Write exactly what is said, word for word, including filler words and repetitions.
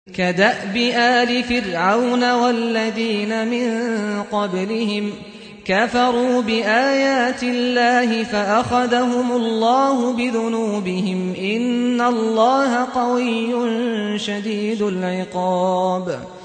كَدَأْبِ آلِ فِرْعَوْنَ وَالَّذِينَ مِن قَبْلِهِمْ ۚ كَفَرُوا بِآيَاتِ اللَّهِ فَأَخَذَهُمُ اللَّهُ بِذُنُوبِهِمْ ۗ إِنَّ اللَّهَ قَوِيٌّ شَدِيدُ الْعِقَابِ